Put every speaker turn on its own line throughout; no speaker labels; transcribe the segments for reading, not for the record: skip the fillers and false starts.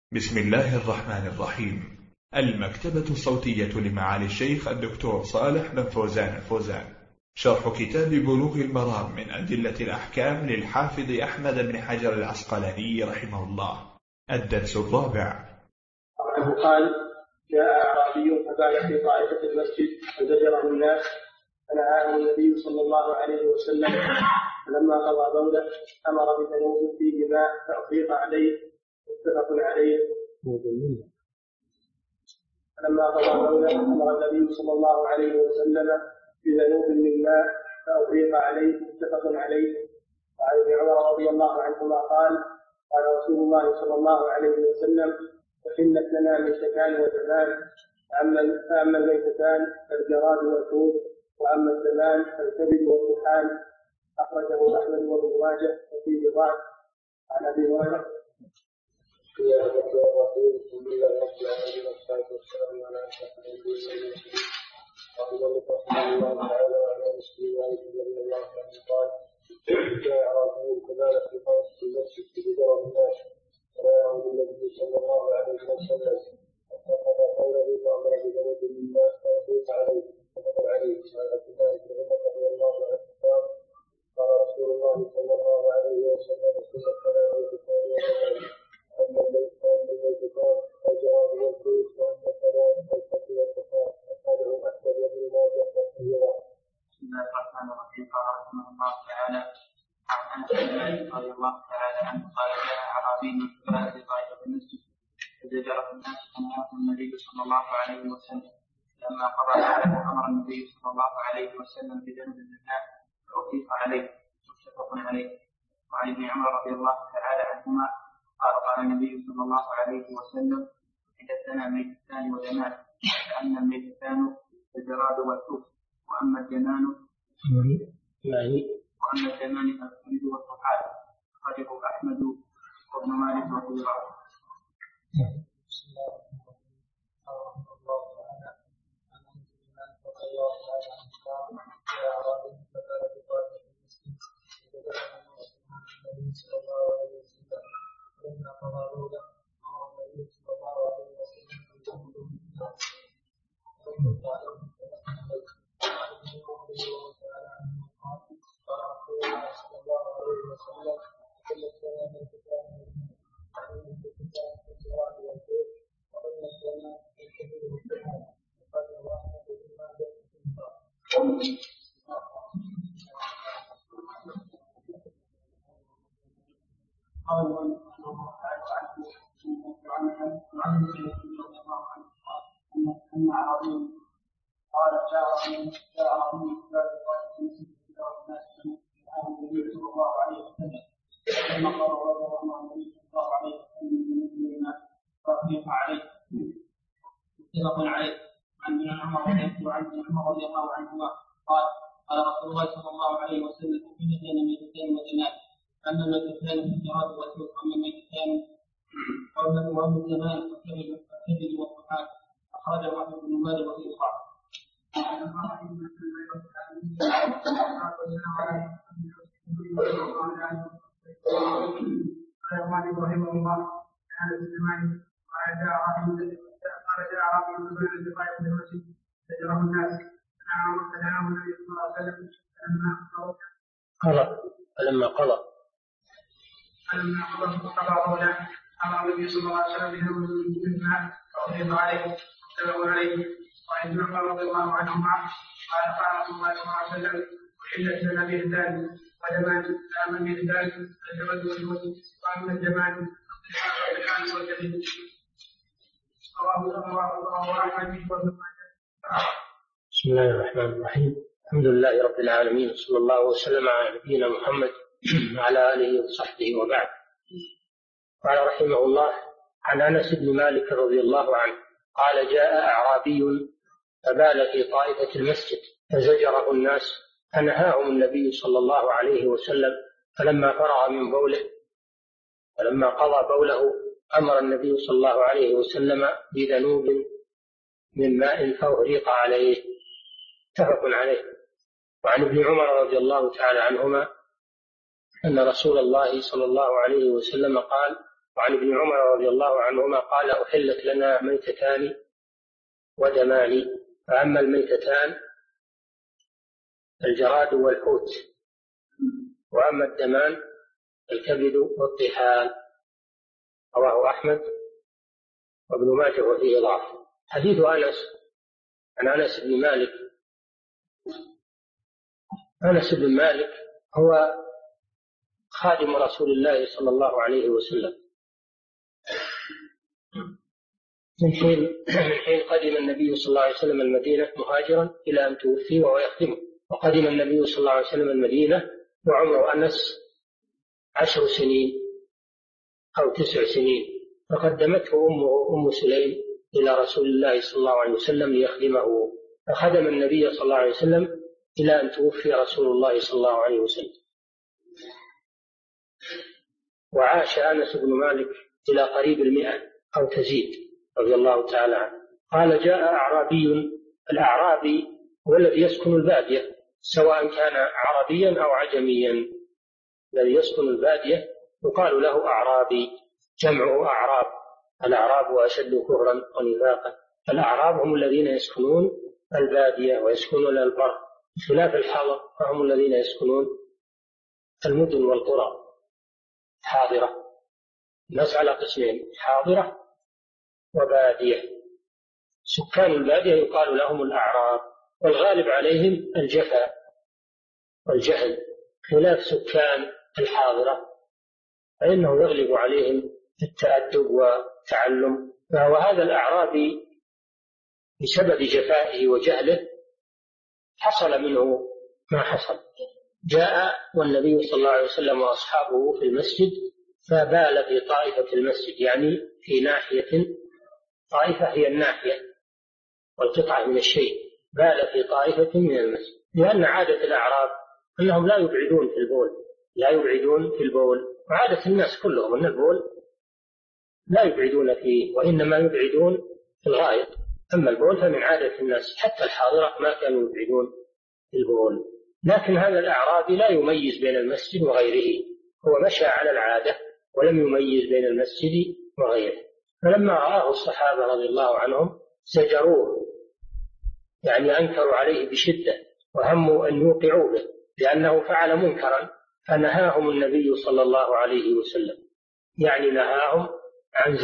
بسم الله الرحمن الرحيم. المكتبة الصوتية لمعالي الشيخ الدكتور صالح بن فوزان الفوزان، شرح كتاب بلوغ المرام من أدلة الأحكام للحافظ أحمد بن حجر العسقلاني رحمه الله. الدرس الرابع.
قال: جاء أعرابي فبال في طائفة المسجد فزجره الناس فنهاه النبي صلى الله عليه وسلم، فلما قضى بوله أمر بذنوب فيه ماء فأفيض عليه، متفق عليه. فلما قضى بوله أمر النبي صلى الله عليه وسلم بذنوب من ماء فأفيض عليه، متفق عليه. وعن ابن عمر رضي الله عنهما قال: قال رسول الله صلى الله عليه وسلم: وحلت لنا ميتتان ودمان، فأما الميتتان فالجراد والحوت، وأما الدمان فالكبد والطحال. أخرجه أحمد وابن ماجه وفيه ضعف. عن أبي هريرة لما قضى بوله أمر النبي صلى الله عليه وسلم بذنب من ماء فأفيض عليه، متفق عليه. وعن ابن عمر رضي الله تعالى عنهما قال: قال النبي صلى الله عليه وسلم: حدثنا ميتتان ودمان، فأما الميتتان الجراد والحوت، وأما الدمان فالكبد والطحال. أخرجه أحمد وابن ماجه وابو داود.
فلما قضى
بوله أمر النبي صلى الله عليه وسلم بذنوب من ماء فأفيض عليه، متفق عليه. وعن ابن عمر رضي الله عنهما قال: قال رسول الله صلى الله عليه وسلم: وحلت لنا ميتتان ودمان، فأما الميتتان فالجراد والحوت، وأما الدمان فالطحال والكبد. رواه أحمد وابن ماجه.
بسم الله الرحمن الرحيم. الحمد لله رب العالمين، صلى الله وسلم على نبينا محمد وعلى آله وصحبه وبعد. قال رحمه الله: عن أنس بن مالك رضي الله عنه قال: جاء أعرابي فبال في طائفة المسجد فزجره الناس فنهاهم النبي صلى الله عليه وسلم، فلما فرغ من بوله ولما قضى بوله أمر النبي صلى الله عليه وسلم بذنوب من ماء فأهريق عليه، متفق عليه. وعن ابن عمر رضي الله تعالى عنهما أن رسول الله صلى الله عليه وسلم قال: وعن ابن عمر رضي الله عنهما قال أحلت لنا ميتتان ودمان، فأما الميتتان الجراد والحوت، وأما الدمان الكبد والطحال. رواه أحمد وابن ماجه وفيه ضعف. حديث أنس عن أنس بن مالك. أنس بن مالك هو خادم رسول الله صلى الله عليه وسلم من حين قدم النبي صلى الله عليه وسلم المدينة مهاجرا إلى أن توفي وهو يخدمه. وقدم النبي صلى الله عليه وسلم المدينة وعمر أنس 10 سنين أو 9 سنين، فقدمته أمه أم سليم إلى رسول الله صلى الله عليه وسلم ليخدمه، فخدم النبي صلى الله عليه وسلم إلى أن توفي رسول الله صلى الله عليه وسلم. وعاش أنس بن مالك إلى قريب 100 أو تزيد رضي الله تعالى عنه. قال جاء أعرابي. الأعرابي هو الذي يسكن البادية سواء كان عربيا أو عجميا، الذي يسكن البادية يقال له أعرابي، جمعه أعراب. الأعراب أشد كفرا ونفاقا. الأعراب هم الذين يسكنون البادية ويسكنون البر، خلاف الحضر فهم الذين يسكنون المدن والقرى حاضرة. الناس على قسمين، حاضرة وبادية. سكان البادية يقال لهم الأعراب، والغالب عليهم الجفا والجهل، خلاف سكان الحاضرة فإنه يغلب عليهم التأدب والتعلم. وهذا الأعرابي بسبب جفائه وجهله حصل منه ما حصل. جاء والنبي صلى الله عليه وسلم وأصحابه في المسجد، فبال في طائفة المسجد، يعني في ناحية، طائفة هي الناحية والقطعة من الشيء، بال في طائفة من المسجد، لأن عادة الأعراب أنهم لا يبعدون في البول، وعادة الناس كلهم أن البول لا يبعدون فيه، وإنما يبعدون في الغائط. أما البول فمن عادة الناس، حتى الحاضرة ما كانوا يبعدون في البول. لكن هذا الأعرابي لا يميز بين المسجد وغيره، هو مشى على العادة ولم يميز بين المسجد وغيره. فلما رآه الصحابة رضي الله عنهم زجروه، يعني أنكروا عليه بشدة وهموا أن يوقعوا به لأنه فعل منكرا، فنهاهم النبي صلى الله عليه وسلم، يعني نهاهم عن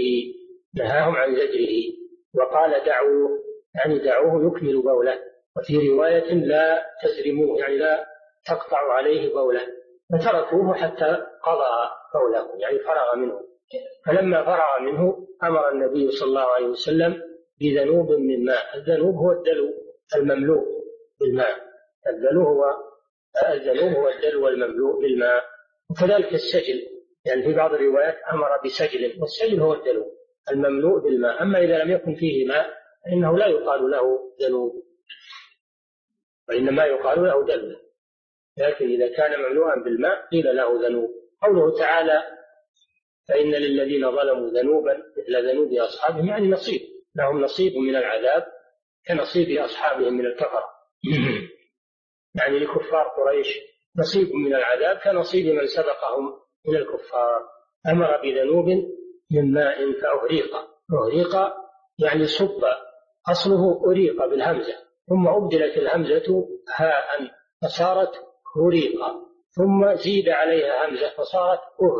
زجره وقال دعوه، يعني دعوه يكمل بوله. وفي رواية لا تزرموه، يعني لا تقطعوا عليه بوله، فتركوه حتى قضى بوله، يعني فرغ منه. فلما فرغ منه أمر النبي صلى الله عليه وسلم بذنوب من ماء. الذنوب هو الدلو المملوء بالماء، الذنوب هو الدلو المملوء بالماء. وكذلك السجل، يعني في بعض الروايات أمر بسجل، والسجل هو الدلو المملوء بالماء. أما إذا لم يكن فيه ماء فإنه لا يقال له ذنوب، وإنما يقال له دلو، لكن إذا كان مملوءا بالماء قيل له ذنوب. قوله تعالى فإن للذين ظلموا ذنوبا مثل ذنوب أصحابهم، يعني نصيب، لهم نصيب من العذاب كنصيب أصحابهم من الكفر. يعني لكفار قريش نصيب من العذاب كنصيب من سبقهم من الكفار. أمر بذنوب من ماء فأهريق يعني صب، أصله أريق بالهمزة، ثم أبدلت الهمزة هاء فصارت هريق، ثم زيد عليها همزة فصارت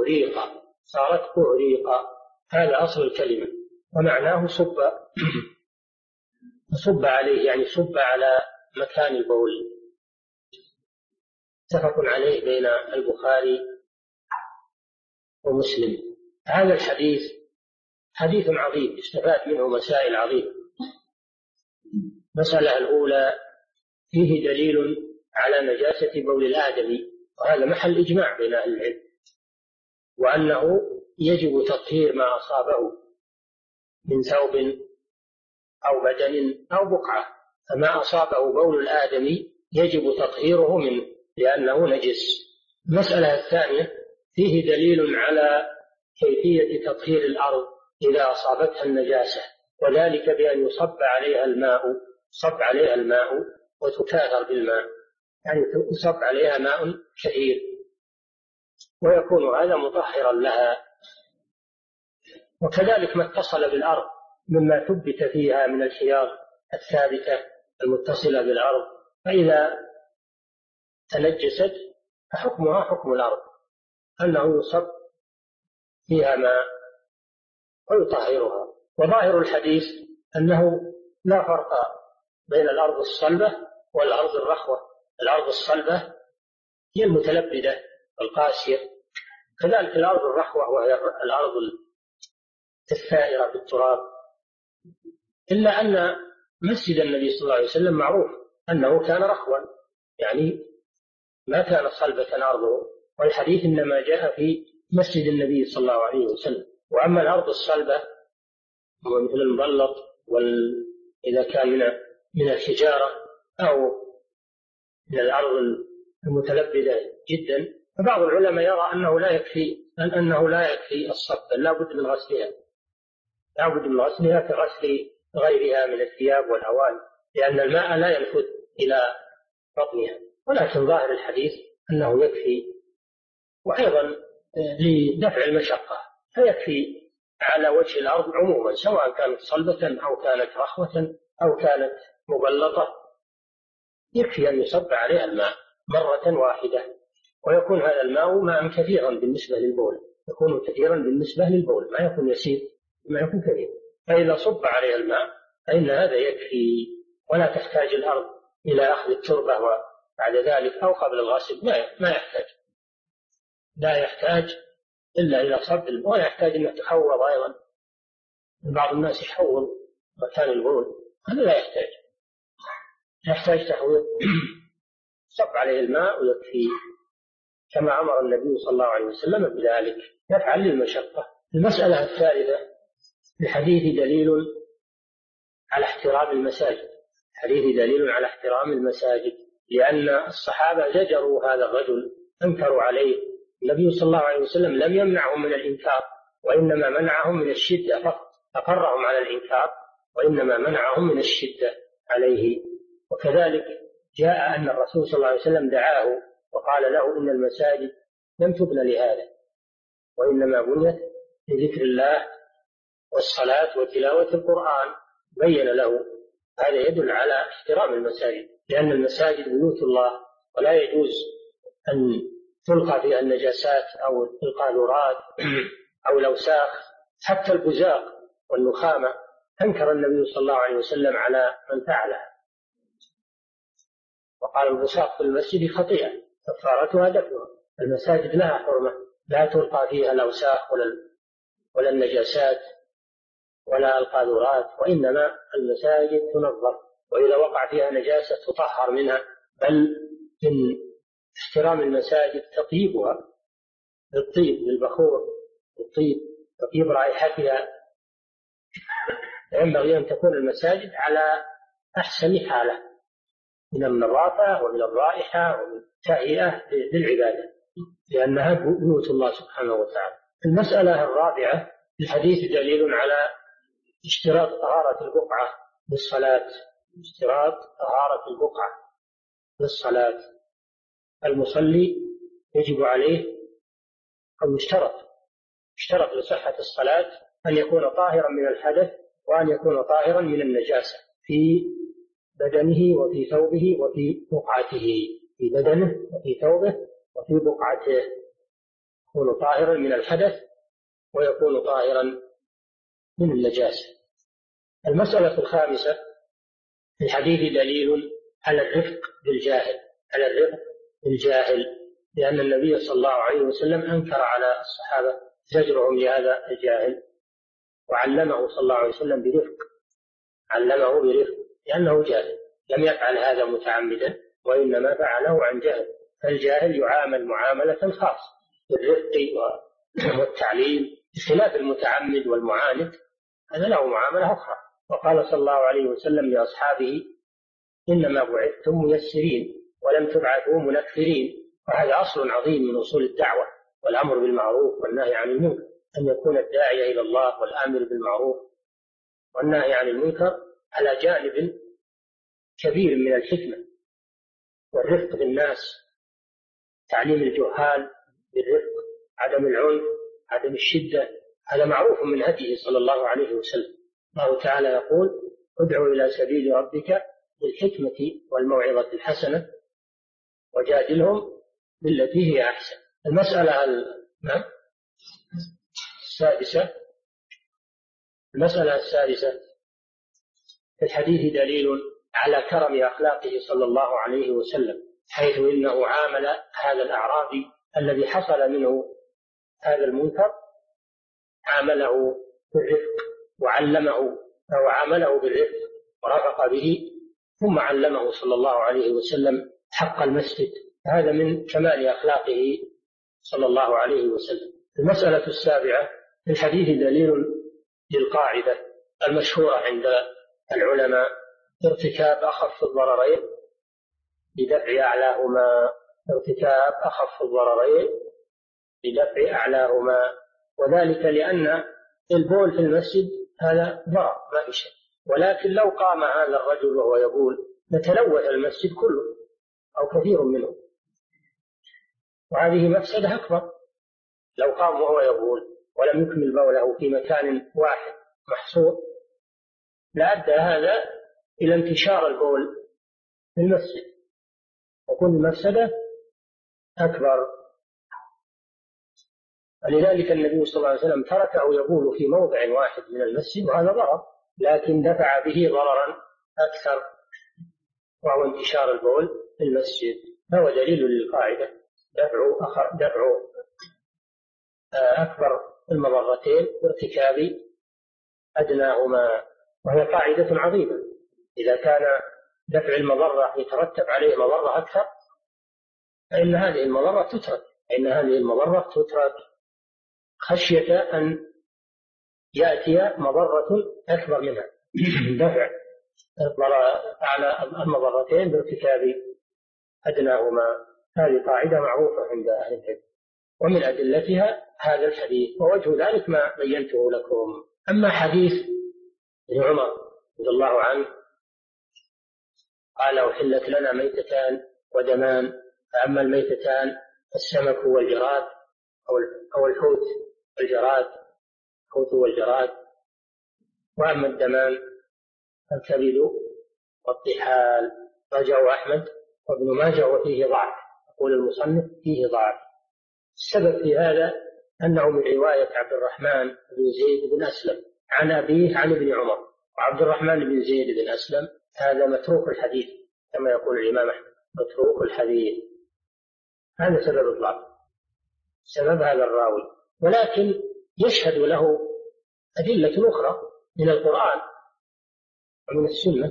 أهريق. هذا أصل الكلمة، ومعناه صب عليه، يعني صب على مكان البول. اتفق عليه بين البخاري ومسلم. هذا الحديث حديث عظيم يستفاد منه مسائل عظيمة. المسألة الأولى: فيه دليل على نجاسة بول الآدمي، وهذا محل إجماع بين أهل العلم، وأنه يجب تطهير ما أصابه من ثوب أو بدن أو بقعة، فما أصابه بول الآدمي يجب تطهيره منه لأنه نجس. المسألة الثانية: فيه دليل على كيفية تطهير الأرض إذا أصابتها النجاسة، وذلك بأن يصب عليها الماء وتكاثر بالماء، يعني يصب عليها ماء كثير ويكون هذا مطهرا لها. وكذلك ما اتصل بالأرض مما ثبت فيها من الحياض الثابتة المتصلة بالأرض، فإذا تنجست فحكمها حكم الأرض، أنه يصب فيها ماء ويطهرها. وظاهر الحديث أنه لا فرق بين الأرض الصلبة والأرض الرخوة. الأرض الصلبة هي المتلبدة القاسية، كذلك الأرض الرخوة وهي الأرض الثائرة بالتراب. إلا أن مسجد النبي صلى الله عليه وسلم معروف أنه كان رخوا، يعني ما كان صلبة أرضه، والحديث إنما جاء في مسجد النبي صلى الله عليه وسلم. وأما الأرض الصلبة مثل المبلط إذا كان من الحجارة أو من الأرض المتلبدة جدا، فبعض العلماء يرى أنه لا يكفي الصب، بل لا بد من غسلها، لا بد من غسلها كغسل غيرها من الثياب والأواني، لأن الماء لا ينفذ إلى بطنها. ولكن ظاهر الحديث أنه يكفي، وأيضا لدفع المشقة فيكفي على وجه الأرض عموما، سواء كانت صلبة أو كانت رخوة أو كانت مبلطة، يكفي أن يصب عليها الماء مرة واحدة، ويكون هذا الماء ماء كثيرا بالنسبة للبول، يكون كثيرا بالنسبة للبول، ما يكون يسير، ما يكون كثير. فإذا صب عليها الماء فإن هذا يكفي، ولا تحتاج الأرض إلى أخذ التربة وبعد ذلك أو قبل الغسل، ما يحتاج، لا يحتاج إلا إلى صب الماء، ولا يحتاج أن تحوض أيضا. بعض الناس يحوض مكان البول، هذا لا يحتاج تحويض، صب عليه الماء ويكفي، كما أمر النبي صلى الله عليه وسلم بذلك، يفعل للمشقة. المسألة الثالثة: الحديث دليل على احترام المساجد. الحديث دليل على احترام المساجد، لأن الصحابة زجروا هذا الرجل، أنكروا عليه. النبي صلى الله عليه وسلم لم يمنعهم من الإنكار، وإنما منعهم من الشدة فقط، أقرهم على الإنكار وإنما منعهم من الشدة عليه. وكذلك جاء أن الرسول صلى الله عليه وسلم دعاه وقال له: إن المساجد لم تبنى لهذا، وإنما بنيت لذكر الله والصلاة وتلاوة القرآن. بين له. هذا يدل على احترام المساجد، لأن المساجد بيوت الله، ولا يجوز أن تلقى فيها النجاسات أو القاذورات أو الأوساخ، حتى البزاق والنخامة أنكر النبي صلى الله عليه وسلم على من فعلها، وقال: البزاق في المسجد خطيئة كفارتها دفنها. المساجد لها حرمة، لا تلقى فيها الأوساخ ولا النجاسات ولا القاذورات، وإنما المساجد تنظف، وإذا وقع فيها نجاسة تطهر منها. بل من احترام المساجد تطيبها بالطيب، بالبخور، بالطيب، تطيب رائحتها. ينبغي أن تكون المساجد على أحسن حالة من النظافة ومن الرائحة ومن التهيئة للعبادة، لأنها بيوت الله سبحانه وتعالى. المسألة الرابعة: الحديث دليل على اشتراط طهارة البقعة للصلاة. اشتراط طهارة البقعة للصلاة. المصلي يجب عليه أو يشترط لصحة الصلاة أن يكون طاهرا من الحدث، وأن يكون طاهرا من النجاسة في بدنه وفي ثوبه وفي بقعته، في بدنه وفي ثوبه وفي بقعته، يكون طاهرا من الحدث ويكون طاهرا من النجاسة. المسألة الخامسة: في الحديث دليل على الرفق بالجاهل، لأن النبي صلى الله عليه وسلم أنكر على الصحابة زجرهم لهذا الجاهل، وعلمه صلى الله عليه وسلم برفق، علمه برفق، لأنه جاهل، لم يفعل هذا متعمدا، وإنما فعله عن جهل. فالجاهل يعامل معاملة خاصة بالرفق والتعليم، بخلاف المتعمد والمعاند، هذا له معاملة أخرى. وقال صلى الله عليه وسلم لأصحابه: إنما بعثتم ميسرين ولم تبعثوا منفرين. وهذا أصل عظيم من أصول الدعوة، والأمر بالمعروف والنهي عن المنكر، أن يكون الداعية إلى الله والآمر بالمعروف والنهي عن المنكر على جانب كبير من الحكمة والرفق بالناس، تعليم الجهال بالرفق، عدم العنف، عدم الشدة هذا معروف من هديه صلى الله عليه وسلم. الله تعالى يقول: ادع إلى سبيل ربك بالحكمة والموعظة الحسنة وجادلهم بالتي هي أحسن. المسألة السادسة: في الحديث دليل على كرم أخلاقه صلى الله عليه وسلم، حيث إنه عامل هذا الأعرابي الذي حصل منه هذا المنكر، عامله بالرفق وعامله بالرفق ورفق به، ثم علمه صلى الله عليه وسلم حق المسجد. هذا من كمال أخلاقه صلى الله عليه وسلم. المسألة السابعة: في الحديث دليل للقاعدة المشهورة عند العلماء: ارتكاب أخف الضررين بدفع أعلاهما. ارتكاب أخف الضررين بدفع أعلاهما، وذلك لأن البول في المسجد هذا ضرر ما في شيء، ولكن لو قام هذا الرجل وهو يبول لتلوث المسجد كله أو كثير منه، وهذه مفسدة أكبر. لو قام وهو يبول ولم يكمل بوله في مكان واحد محصور لأدى هذا إلى انتشار البول في المسجد، وكل مفسدة أكبر. ولذلك النبي صلى الله عليه وسلم تركه يبول في موضع واحد من المسجد، وهذا ضرر، لكن دفع به ضررا أكثر وهو انتشار البول في المسجد. فهو دليل للقاعدة: دفع أكبر المضرتين بارتكاب أدناهما، وهي قاعدة عظيمة. إذا كان دفع المضرة يترتب عليه مضرة أكثر فإن هذه المضرة تترك خشية أن يأتي مضرة أكبر منها. دفع على المضرتين بارتكاب أدناهما، هذه قاعدة معروفة عند أهل العلم، ومن أدلتها هذا الحديث، ووجه ذلك ما بينته لكم. أما حديث ابن عمر رضي الله عنه قال: أحلت لنا ميتتان ودمان، فأما الميتتان السمك والجراد أو الحوت والجراد، وأما الدمان الكبد والطحال. رجعه أحمد وابن ماجه وفيه ضعف، يقول المصنف فيه ضعف. السبب في هذا أنه من رواية عبد الرحمن بن زيد بن أسلم عن أبيه عن ابن عمر، وعبد الرحمن بن زيد بن أسلم هذا متروك الحديث كما يقول الإمام أحمد، متروك الحديث. هذا سبب الضعف، سبب هذا الراوي، ولكن يشهد له أدلة أخرى من القرآن ومن السنة،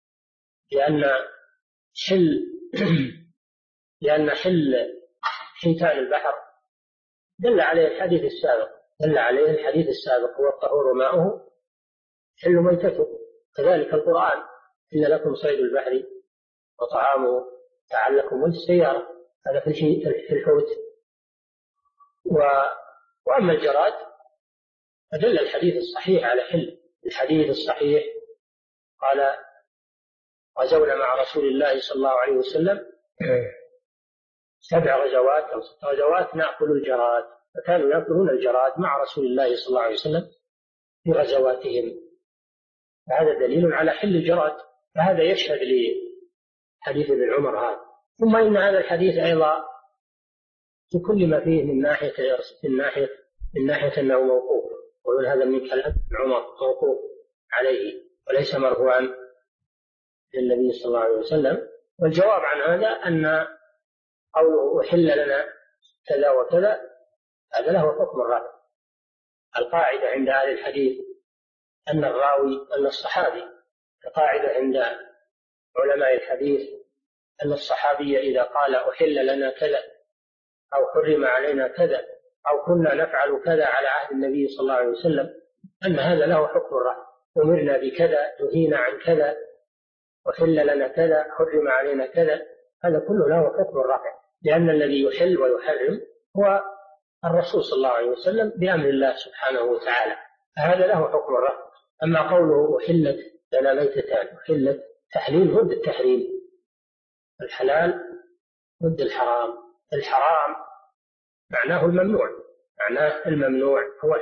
لأن حل حيتان البحر دل عليه الحديث السابق هو الطهور ماؤه حل ميتته. كذلك القرآن: إن لكم صيد البحر وطعامه لعلكم وللسيارة، هذا في الحوت. وأما الجراد فدل الحديث الصحيح على حل. الحديث الصحيح قال: غزونا مع رسول الله صلى الله عليه وسلم 7 غزوات أو 6 غزوات نأكل الجراد، فكانوا يأكلون الجراد مع رسول الله صلى الله عليه وسلم في غزواتهم، فهذا دليل على حل الجراد، فهذا يشهد لحديث ابن عمر هذا. ثم إن هذا الحديث أيضا في كل ما فيه من ناحية أنه موقوف، ويقول هذا من كلام ابن عمر موقوف عليه وليس مرفوعا للنبي صلى الله عليه وسلم. والجواب عن هذا أن قوله أحل لنا كذا وكذا هذا له حكم الرفع. القاعدة عند أهل الحديث أن الصحابي، كقاعدة عند علماء الحديث أن الصحابي إذا قال أحل لنا كذا أو حرم علينا كذا أو كنا نفعل كذا على عهد النبي صلى الله عليه وسلم أن هذا له حكم الرفع. أمرنا بكذا، نهينا عن كذا، أحل لنا كذا، حرم علينا كذا، هذا كله له حكم الرفع، لأن الذي يحل ويحرم هو الرسول صلى الله عليه وسلم بأمر الله سبحانه وتعالى، فهذا له حكم الرفع. أما قوله أحلت لنا ميتتان، أحلت تحليل ضد التحريم، الحلال ضد الحرام. الحرام معناه الممنوع هو الحرام،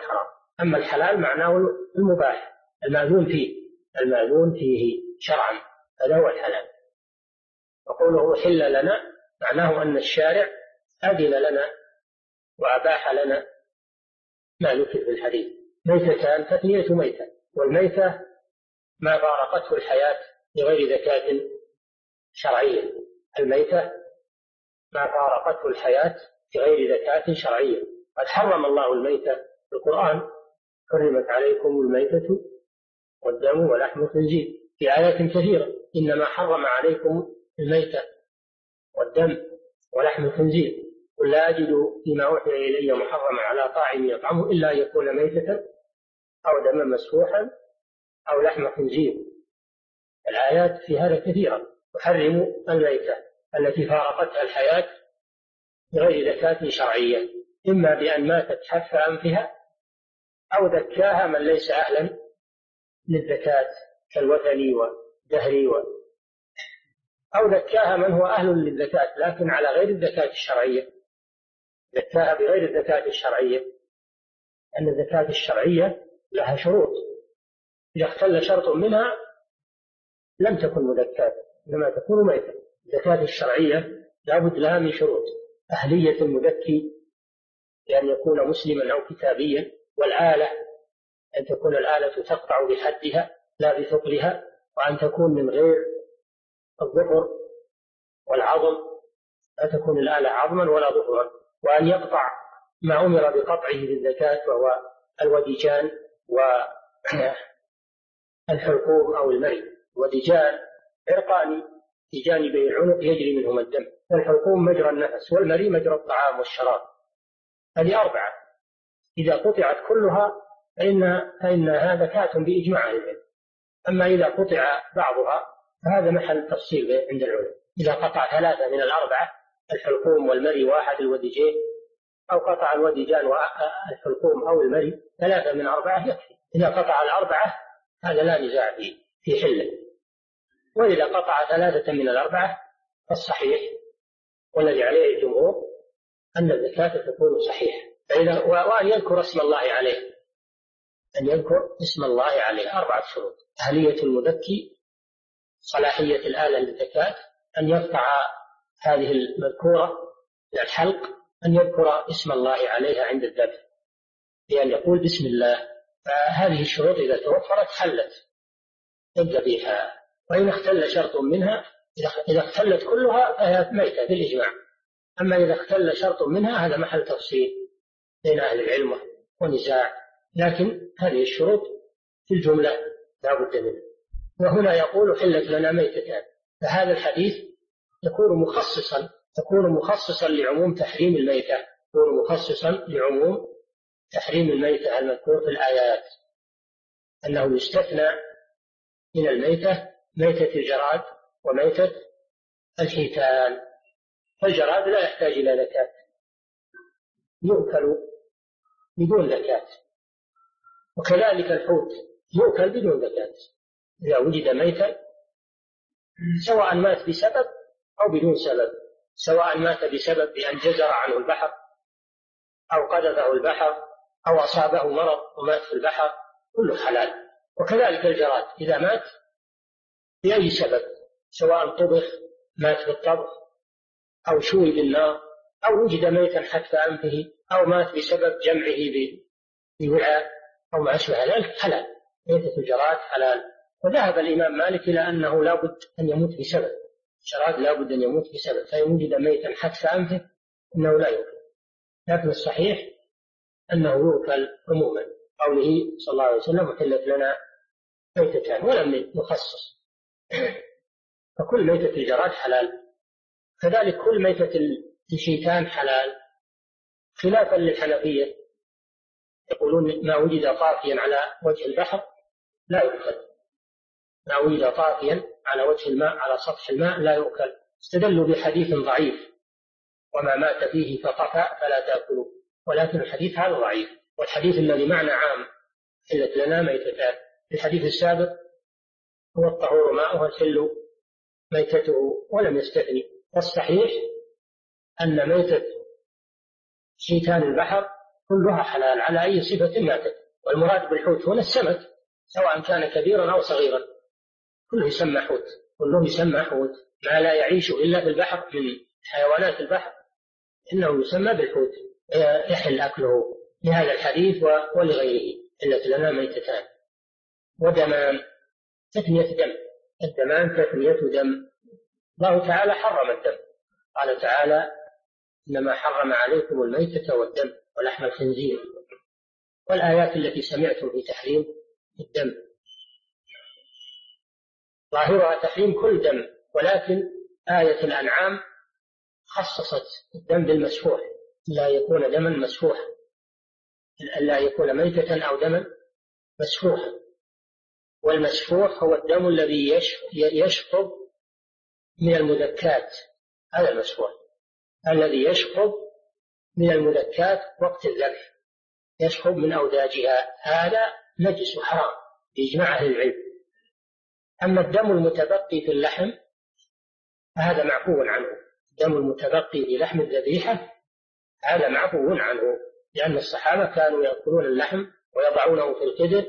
أما الحلال معناه المباح المأذون فيه شرعا، هذا هو الحلال. وقوله حل لنا معناه أن الشارع أذن لنا وأباح لنا ما ذكر في الحديث. ميتتان تثنية ميتة، والميتة ما فارقته الحياة بغير زكاة شرعية. الميتة ما فارقته الحياة بغير زكاة شرعية. قد حرم الله الميتة في القرآن: حرمت عليكم الميتة والدم ولحم الخنزير، في آيات كثيرة: إنما حرم عليكم الميتة والدم ولحم الخنزير، قل لا أجد فيما أوحي إلي محرما على طاعم يطعمه إلا أن يكون ميتة أو دما مسفوحا أو لحم خنزير. الآيات في هذا كثيرة. تحرم الميتة التي فارقتها الحياة بغير زكاة شرعية، إما بأن ماتت حف أنفها أو ذكاها من ليس أهلا للزكاة كالوثني والدهري أو ذكاها من هو أهل للزكاة لكن على غير الزكاة الشرعية، زكاها بغير الزكاة الشرعية، أن الزكاة الشرعية لها شروط، إذا اختل شرط منها لم تكن مزكاة إنما تكون ميتة. الزكاة الشرعية لابد لها من شروط: أهلية المزكي بأن يكون مسلما أو كتابيا، والآلة أن تكون الآلة تقطع بحدها لا بثقلها، وأن تكون من غير الظفر والعظم، لا تكون الآلة عظما ولا ظفرا، وأن يقطع ما أمر بقطعه بالزكاة وهو الوديجان والحلقوم أو المري. الوديجان عرقان في جانبي العنق يجري منهما الدم، والحلقوم مجرى النفس، والمري مجرى الطعام والشراب. هذه 4، إذا قطعت كلها فإنها زكاة بإجماع العلم. أما إذا قطع بعضها فهذا محل تفصيل عند العلماء. إذا قطع 3 من 4، الحلقوم والمري واحد الوديجين، أو قطع الوديجان والحلقوم أو المري 3 من 4 يكفي. إذا قطع 4 هذا لا نزاع في حله. وإذا قطع 3 من 4 فالصحيح والذي عليه الجمهور أن الزكاة تكون صحيحة. وأن يذكر اسم الله عليه، أن يذكر اسم الله عليه. 4 شروط: أهلية المزكي، صلاحية الآلة للزكاة، أن يقطع هذه المذكورة الحلق، أن يذكر اسم الله عليها عند الذبح بأن يقول بسم الله. فهذه الشروط إذا توفرت حلت الذبيحة. وإن اختل شرط منها، إذا اختلت كلها فهي ميتة بالإجماع. أما إذا اختل شرط منها هذا محل تفصيل بين أهل العلم ونزاع، لكن هذه الشروط في الجملة لا بد منها. وهنا يقول حلت لنا ميتتان، فهذا الحديث يكون مخصصا لعموم تحريم الميتة، يكون مخصصا لعموم تحريم الميتة المذكور في الآيات، أنه يستثنى من الميتة ميتة الجراد وميتة الحيتان. فالجراد لا يحتاج إلى زكاة، يؤكل بدون زكاة، وكذلك الحوت يؤكل بدون زكاة إذا وجد ميتا، سواء مات بسبب أو بدون سبب، سواء مات بسبب بأن جزر عنه البحر أو قذفه البحر أو أصابه مرض ومات في البحر، كله حلال. وكذلك الجراد إذا مات بأي سبب، سواء طبخ مات بالطبخ أو شوي بالنار أو وجد ميتا حتى أنفه أو مات بسبب جمعه بوعاء أو ما أشبه ذلك حلال. ميتة الجراد حلال. وذهب الإمام مالك إلى أنه لا بد أن يموت بسبب، الجراد لا بد أن يموت بسبب، فإن وجد ميتا حتى أنفه إنه لا يؤكل. لكن الصحيح أنه يؤكل عموما، قوله صلى الله عليه وسلم وحلت لنا ميتتان، ولم يخصص. فكل ميتة الجراد حلال، كذلك كل ميتة الحيتان حلال، خلافا للحنفية يقولون ما وجد طافيا على وجه البحر لا يؤكل، ما وجد طافيا على وجه الماء على سطح الماء لا يؤكل. استدلوا بحديث ضعيف وما مات فيه فطفى فلا تأكلوا، ولكن الحديث هذا ضعيف، والحديث الذي معنى عام حلت لنا ميتتان. الحديث السابق هو الطهور ماؤه الحل ميتته ولم يستثني. والصحيح أن ميتة حيتان البحر كلها حلال على أي صفة ماتت، والمراد بالحوت هنا السمك سواء كان كبيرا أو صغيرا، كله يسمى حوت، كله يسمى حوت، ما لا يعيش إلا في البحر من حيوانات البحر إنه يسمى بالحوت يحل أكله، لهذا الحديث ولغيره. إلا لنا ميتتان ودمان، تثنية دم، الدمان تثنية دم. الله تعالى حرم الدم، قال تعالى إنما حرم عليكم الميتة والدم ولحم الخنزير، والآيات التي سمعتم في تحريم الدم ظاهرها تحريم كل دم، ولكن آية الأنعام خصصت الدم بالمسفوح، لا يكون دما مسفوحا، لا يكون ميتة أو دما مسفوحا. والمسفوح هو الدم الذي يشقب من المذكات، هذا المسفوح الذي يشقب من المذكات وقت الذبح، يشقب من أوداجها، هذا نجس وحرام بإجماع أهل العلم. أما الدم المتبقي في اللحم هذا معفو عنه، الدم المتبقي في لحم الذبيحة هذا معفو عنه، لأن الصحابة كانوا يأكلون اللحم ويضعونه في القدر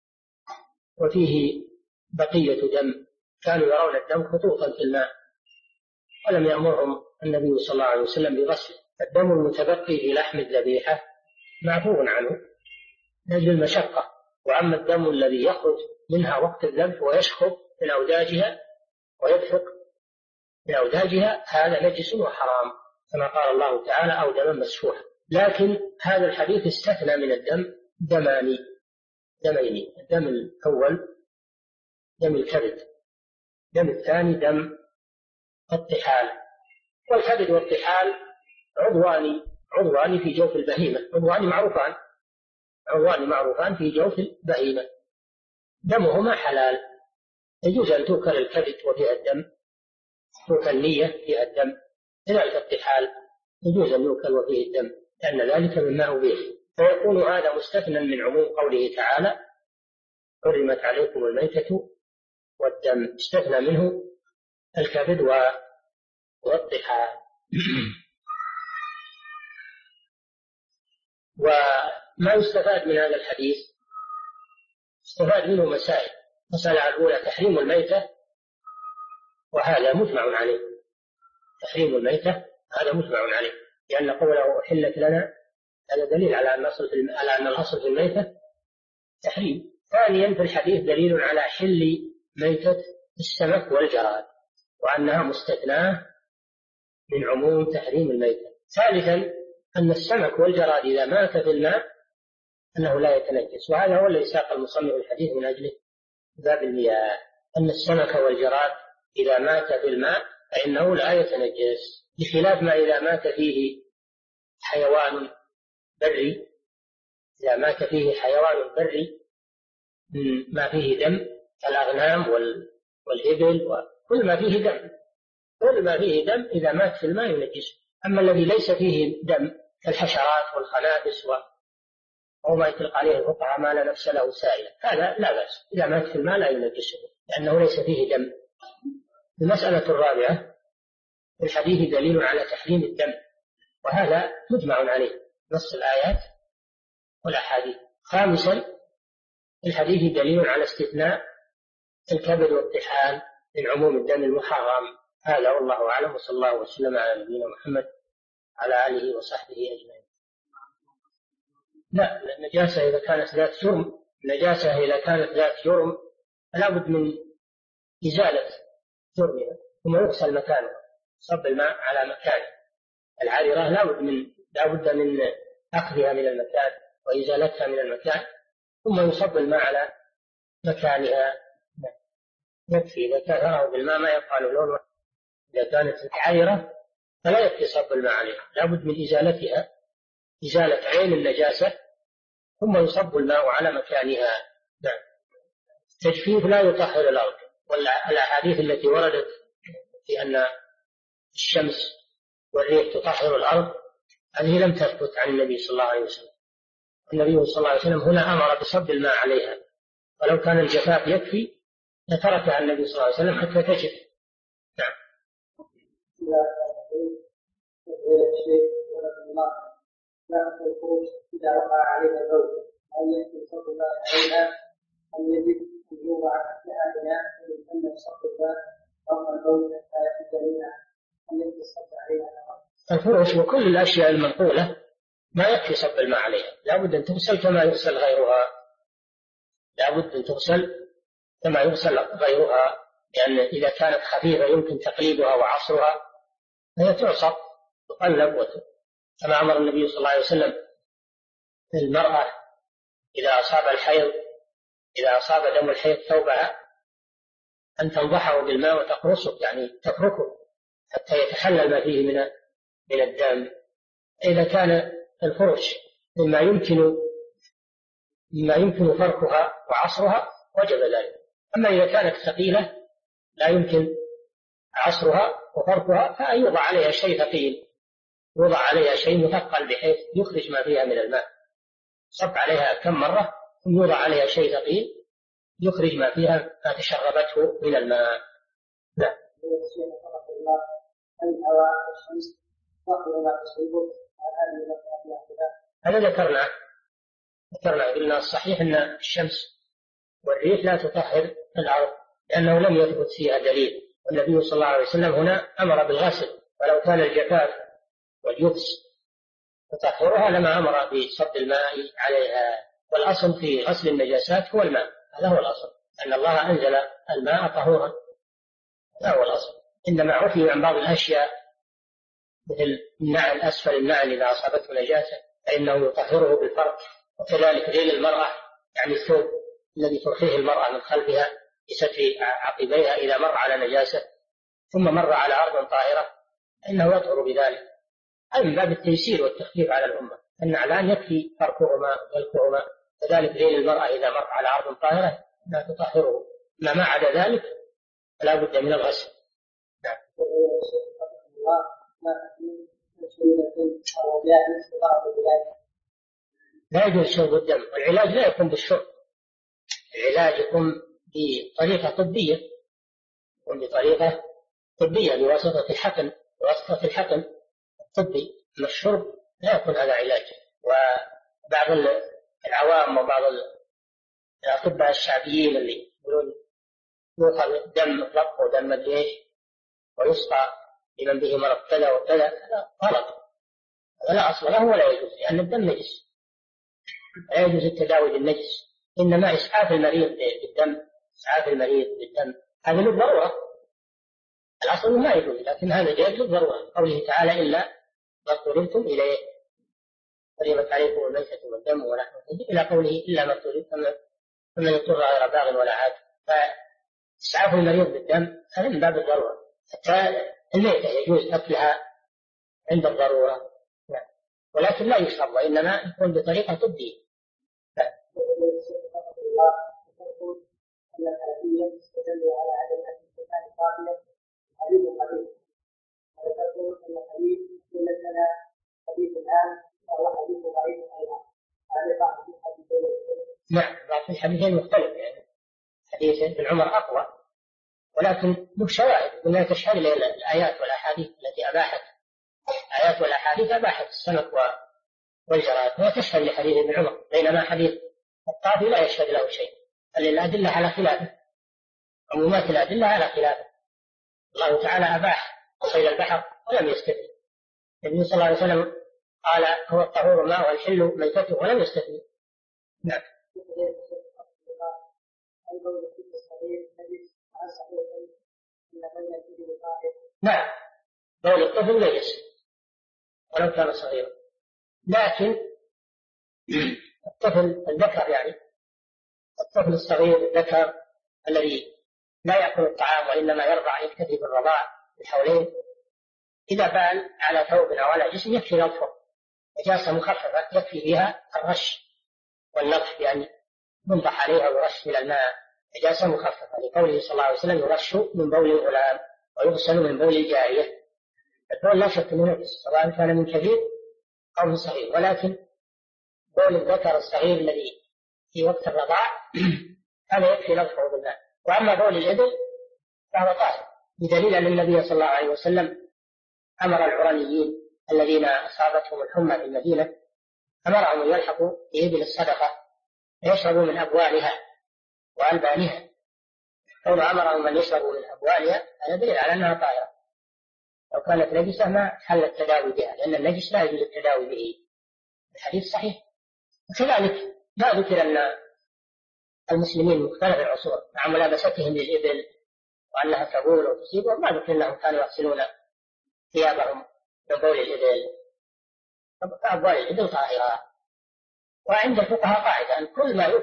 وفيه بقية دم، كانوا يرون الدم خطوطا في الماء ولم يأمرهم النبي صلى الله عليه وسلم بغسله. الدم المتبقي في لحم الذبيحة معفو عنه لأجل المشقة. وأما الدم الذي يخرج منها وقت الذبح ويشخب من أوداجها ويدفق من أوداجها هذا نجس وحرام، كما قال الله تعالى أو دما مسفوحا. لكن هذا الحديث استثنى من الدم دمين، الدم الأول دم الكبد، الدم الثاني دم الطحال. والكبد والطحال عضوان في جوف البهيمة، عضوان معروفان في جوف البهيمة، دمهما حلال، يجوز أن تؤكل الكبد وفيها الدم، تؤكل النية فيها الدم، كذلك الطحال يجوز أن يؤكل وفيه الدم، لأن ذلك مما أبيح. فيكون هذا مستثنى من عموم قوله تعالى حرمت عليكم الميتة والدم، استثنى منه الكبد والطحال. وما يستفاد من هذا الحديث؟ استفاد منه مسائل. المسألة الأولى تحريم الميتة، وهذا مجمع عليه، تحريم الميتة هذا مجمع عليه، لأن قوله أحلت لنا هذا دليل على أن الأصل في الميتة تحريم. ثانيا في الحديث دليل على حل ميتة السمك والجراد وأنها مستثناة من عموم تحريم الميتة. ثالثا أن السمك والجراد إذا مات في الماء أنه لا يتنجس، وهذا هو الذي ساق المصنف الحديث من أجله باب المياه، أن السمك والجراد إذا مات في الماء فإنه لا يتنجس، بخلاف ما إذا مات فيه حيوان بري، إذا مات فيه حيوان بري ما فيه دم كالأغنام والإبل وكل ما فيه دم، كل ما فيه دم إذا مات في الماء ينجسه. أما الذي ليس فيه دم كالحشرات والخنافس وما يطلق عليه الفقهاء ما لا نفس له سائلة، هذا لا بأس، إذا مات في الماء لا ينجسه لأنه ليس فيه دم. المسألة الرابعة في الحديث دليل على تحريم الدم، وهذا مجمع عليه نص الآيات والأحاديث. خامسا في الحديث دليل على استثناء الكبد والطحال من عموم الدم المحرم. هذا والله أعلم، وصلى الله وسلم على نبينا محمد على آله وصحبه أجمعين. لا، النجاسة إذا كانت ذات جرم، النجاسة إذا كانت ذات جرم فلا بد من إزالة جرمها ثم يغسل مكانها، صب الماء على مكانه. العارضة لا بد من أخذها من المكان وإزالتها من المكان ثم يصب الماء على مكانها، يكفي. إذا كان يراه بالماء ما يبقى له لون. إذا كانت عارضة فلا يكفي صب الماء عليها، لا بد من إزالتها، إزالة عين النجاسة ثم يصب الماء على مكانها. نعم. التجفيف لا يطهر الأرض، والأحاديث التي وردت في أن الشمس والريح تطهر الأرض هذه لم تثبت عن النبي صلى الله عليه وسلم. النبي صلى الله عليه وسلم هنا أمر بصب الماء عليها، ولو كان الجفاف يكفي لتركها النبي صلى الله عليه وسلم حتى تجف. نعم.
لا الخروج إذا وقع عليها البول هل يمكن صب الماء عليها؟ هل يجب أن يوضع لها إناء ويتم صب الماء رغم البول حتى يخرج منها؟ هل يمكن الصب عليها؟
الفرش وكل الأشياء المنقولة ما يكفي صب الماء عليها، لابد أن تغسل كما يغسل غيرها، لابد أن تغسل كما يغسل غيرها، لأن إذا كانت خفيفة يمكن تقليبها وعصرها فهي تعصر تقلب كما أمر النبي صلى الله عليه وسلم المرأة إذا أصاب الحيض، إذا أصاب دم الحيض ثوبها أن تنضحه بالماء وتقرصه، يعني تتركه حتى يتحلل ما فيه من الدم. إذا كان الفرش مما يمكن فركها وعصرها وجب ذلك. أما إذا كانت ثقيلة لا يمكن عصرها وفركها فيوضع عليها شيء ثقيل، يوضع عليها شيء مثقل بحيث يخرج ما فيها من الماء، صب عليها كم مرة ثم يوضع عليها شيء ثقيل يخرج ما فيها ما تشربته من الماء. لا. هذا ذكرنا قلنا الصحيح أن الشمس والريح لا تطهر الأرض لأنه لم يثبت فيها دليل، والنبي صلى الله عليه وسلم هنا أمر بالغسل، ولو كان الجفاف واليبس تطهرها لما أمر بصب الماء عليها. والأصل في غسل النجاسات هو الماء، هذا هو الأصل، أن الله أنزل الماء طهورا، هذا هو الأصل. إنما عفي عن بعض الأشياء مثل النعل أسفل النعل إذا أصابته نجاسة فإنه يطهره بالفرق، وكذلك ذيل المرأة يعني الثوب الذي ترخيه المرأة من خلفها بستر عقبيها إذا مر على نجاسة ثم مر على أرض طاهرة فإنه يطهر بذلك. هذا من باب التيسير والتخفيف على الأمة، النعلان يكفي فركهما ويلكهما، كذلك ذيل المرأة إذا مر على أرض طاهرة لا تطهره، ما عدا ذلك فلا بد من الغسل. نعم. لا يجوز شرب الدم، والعلاج لا يكون بالشرب، العلاج يكون بطريقة طبية، بواسطة الحقن الطبي. أما الشرب لا يكون هذا علاج. وبعض العوام وبعض الأطباء الشعبيين اللي يقولون يؤخذ دم الرق ودم الجيش ويسقى لمن به مرض كذا وكذا، هذا غلط، هذا لا أصل له ولا يجوز، لأن الدم نجس، لا يجوز التداوي بالنجس، إنما إسعاف المريض بالدم هذا للضرورة، الأصل ما يجوز، لكن هذا جائز للضرورة، قوله تعالى إلا ما اضطررتم إليه، حرمت عليكم الميتة والدم ولحم الخنزير إلى قوله إلا ما اضطررتم فمن اضطر غير باغ ولا عاد. فإسعاف المريض بالدم هذا من باب الضرورة، حتى الميتة يجوز أكلها عند الضرورة، ولكن لا يشرب، وإنما يكون بطريقة طبية. نعم، لكن الحديثين مختلف، يعني حديث ابن عمر أقوى، ولكن له شواهد ولا تشهد الآيات والأحاديث التي أباحت السمك والجراد، ولا تشهد لحديث ابن عمر، بينما حديث الطافي لا يشهد له شيء، بل الأدلة على خلافه، عمومات الأدلة على خلافه. الله تعالى أباح صيد البحر ولم يستثني، النبي صلى الله عليه وسلم قال هو الطهور ماء والحل ميتته ولم يستثني. نعم. نعم، بول الطفل نجس ولو كان صغيرا، لكن الطفل الذكر، يعني الطفل الصغير الذكر الذي لا يأكل الطعام وإنما يرضع يكتفي بالرضاع بالحولين، إذا بال على ثوب أو على جسم يكفي نظفه، نجاسة مخففة يكفي بها الرش والنظف، يعني ينضح عليها ويرش من الماء، نجاسة مخففة، لقوله صلى الله عليه وسلم يرش من بول الغلام ويغسل من بول الجارية. البول لا شك أنه نجس سواء كان من كبير أو من صغير، ولكن بول الذكر الصغير الذي في وقت الرضاع هذا يكفي نظفه بالماء. وأما بول الإبل فهو طاهر، بدليل أن النبي صلى الله عليه وسلم أمر العرانيين الذين أصابتهم الحمى في المدينة، أمرهم أن يلحقوا بإبل الصدقة يشربوا من أبوالها وألبانها. كونه أمرهم أن يشربوا من أبوالها هذا دليل على أنها طاهرة. لو كانت نجسة ما حل التداوي بها، لأن النجس لا يجوز التداوي به. الحديث صحيح. وكذلك ما ذكر أن المسلمين مختلف العصور مع ملابستهم للإبل وأنها تبول وتصيب، وما ذكر أنهم كانوا يغسلون ثيابهم من بول الإبل، فأبوال الإبل طاهرة. وعند الفقهاء قاعدة أن كل ما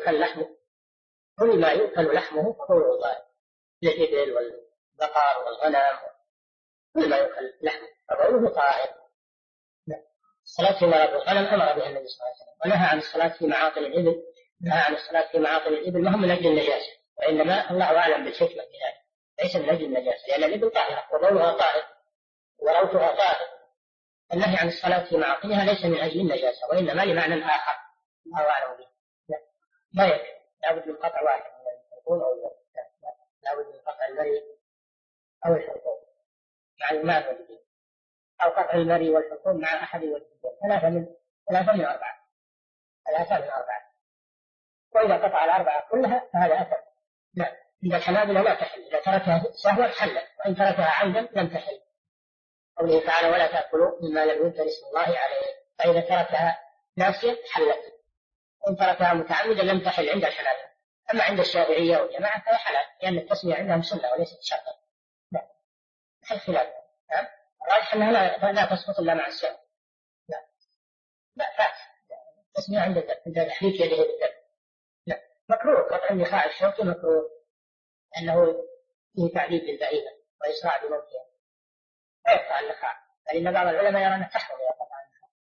يؤكل لحمه فهو طاهر، للإبل والبقر والغنم، كل ما يؤكل لحمه فهو طاهر. الصلاة في مرابض الغنم أمر بها النبي صلى الله عليه وسلم، ونهى عن الصلاة في معاطن الإبل. نهى عن الصلاة في معاطن الإبل ما هو من أجل النجاسة، وإنما الله أعلم بالحكمة في ذلك، ليس من أجل النجاسة، لأن الإبل طاهرة وبولها طاهر وروثها طاهر. النهي عن الصلاة في معاطنها ليس من أجل النجاسة، وإنما لمعنى آخر الله أعلم به. لا يكفي، لابد من قطع واحد من الحلقوم أو لابد من قطع المري أو الحلقوم مع الماء والجديد، أو قطع المري والحلقوم مع أحد الوجهين، ثلاثة من أربعة. وإذا قطع الأربعة كلها فهذا أثم. لا، عند الحنابلة لا تحل، إذا تركها سهوا حلت، وإن تركها عمدا لم تحل. قوله تعالى ولا تأكلوا مما لم يذكر اسم الله عليه، فإذا تركها ناسيا حلت، وإن تركها متعمدا لم تحل عند الحنابلة. أما عند الشافعية والجماعة فهي حلال، لأن التسمية عندهم سنة وليست شرطا. لا، الخلاف. الراجح أنها لا تسقط إلا مع السهو. لا فات التسمية عند تحريك يده بالدم. لا، مكروه قطع النخاع الشوكي، مكروه لأنه فيه تعذيب للبعيدة وإسراع بموتها، لا يقطع النخاع، فإن بعض العلماء يرى أن تحرم إذا قطع النخاع.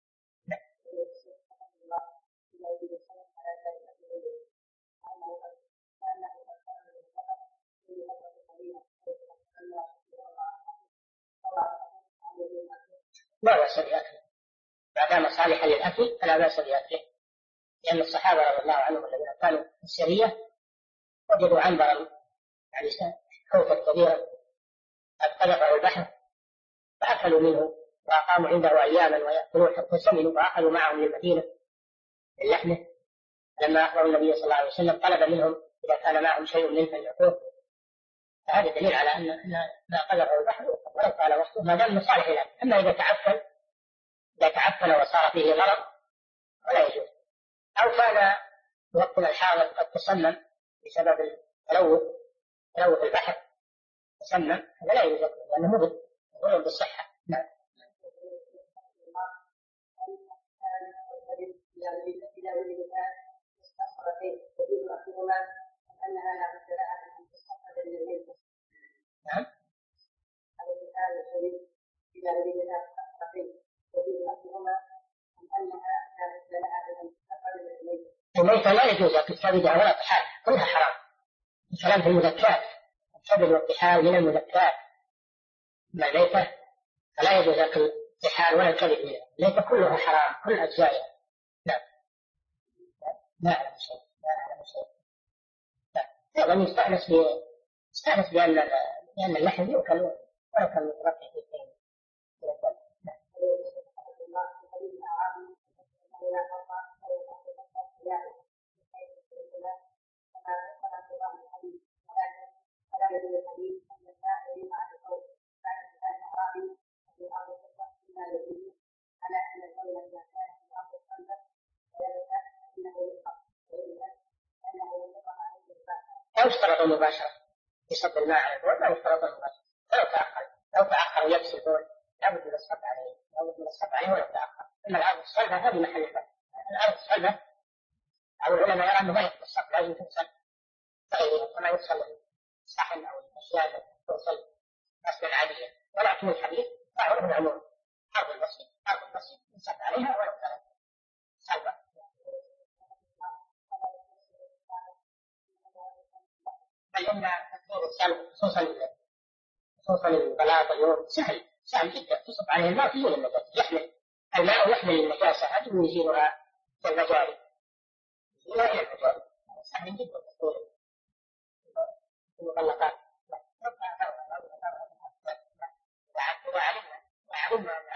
لا بأس بأكله ما دام صالحا للأكل فلا بأس بأكله، لأن الصحابة رضي الله عنهم الذين كانوا في السرية وجدوا عنبرا يعني حوتا كبيرا قد قذفه البحر فأكلوا منه وأقاموا عنده أياما ويأكلون حتى سمنوا، فأخذوا معهم للمدينة اللحمة. لما أخبروا النبي صلى الله عليه وسلم طلب منهم إذا كان معهم شيء منه أن يعطوه، فهذا دليل على أن ما قذفه البحر ولو طال وقته ما دام صالح له. أما إذا تعفن وصار فيه مرض ولا يجوز، أو كان وقتنا الحاضر قد تسمم بسبب تلوث البحر تسمم، هذا لا يجوز لأنه مضر بالصحة. نعم. الميتة لا يجوز أكل كبدها ولا طحال، كلها حرام. الكلام في المذكات، الكبد والطحال من المذكات. ما الميتة فلا يجوز أكل طحال ولا الكبد منها، الميتة كلها حرام كل أجزائها. لا لا أعلم شيء. أيضا يستأنس بأن اللحم يؤكل ولو كان مترفع في الدين. لا يشترط المباشرة في صب الماء على البول، لا يشترط المباشرة لو تأخر يبس البول لابد من الصب عليه ولو تأخر. أما الأرض الصلبة هذه محل البحث. الأرض الصلبة أو العلماء يرى أنه ما يحب الصب، لازم تغسل كما يغسل الصحن أو الأشياء التي تغسل غسلا عاديا. ولكن الحديث يعرف العموم، أرض البسيط يصب عليها ولو كانت صلبة. بل إن تكثير الصلب خصوصا البلاط اليوم سهل جدا، تصب عليه الماء تزول النجاسة، يحمل الماء ويحمل النجاسة هذه ويزيلها كالمجاري، يزيلها إلى المجاري، سهل جدا تكثير المغلقات. وعلمنا